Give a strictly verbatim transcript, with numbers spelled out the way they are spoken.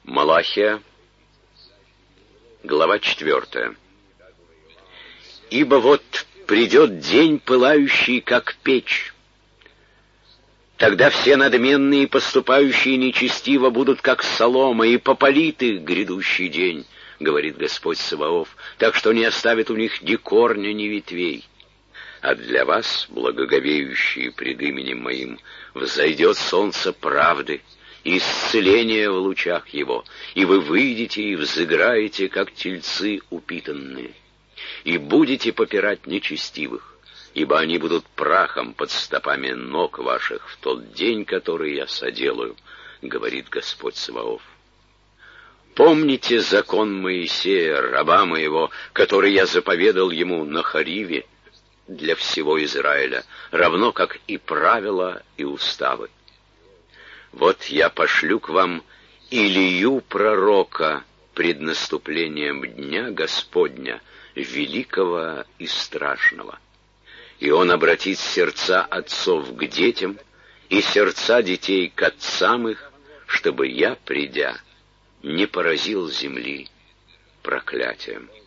Малахия, глава четвертая. «Ибо вот придет день, пылающий, как печь. Тогда все надменные, поступающие нечестиво, будут как солома, и попалит их грядущий день, говорит Господь Саваоф, так что не оставит у них ни корня, ни ветвей. А для вас, благоговеющие пред именем моим, взойдет солнце правды, и исцеление в лучах его, и вы выйдете и взыграете, как тельцы упитанные, и будете попирать нечестивых, ибо они будут прахом под стопами ног ваших в тот день, который я соделаю, говорит Господь Саваоф. Помните закон Моисея, раба моего, который я заповедал ему на Хориве для всего Израиля, равно как и правила и уставы. Вот я пошлю к вам Илию пророка пред наступлением дня Господня, великого и страшного. И он обратит сердца отцов к детям и сердца детей к отцам их, чтобы я, придя, не поразил земли проклятием».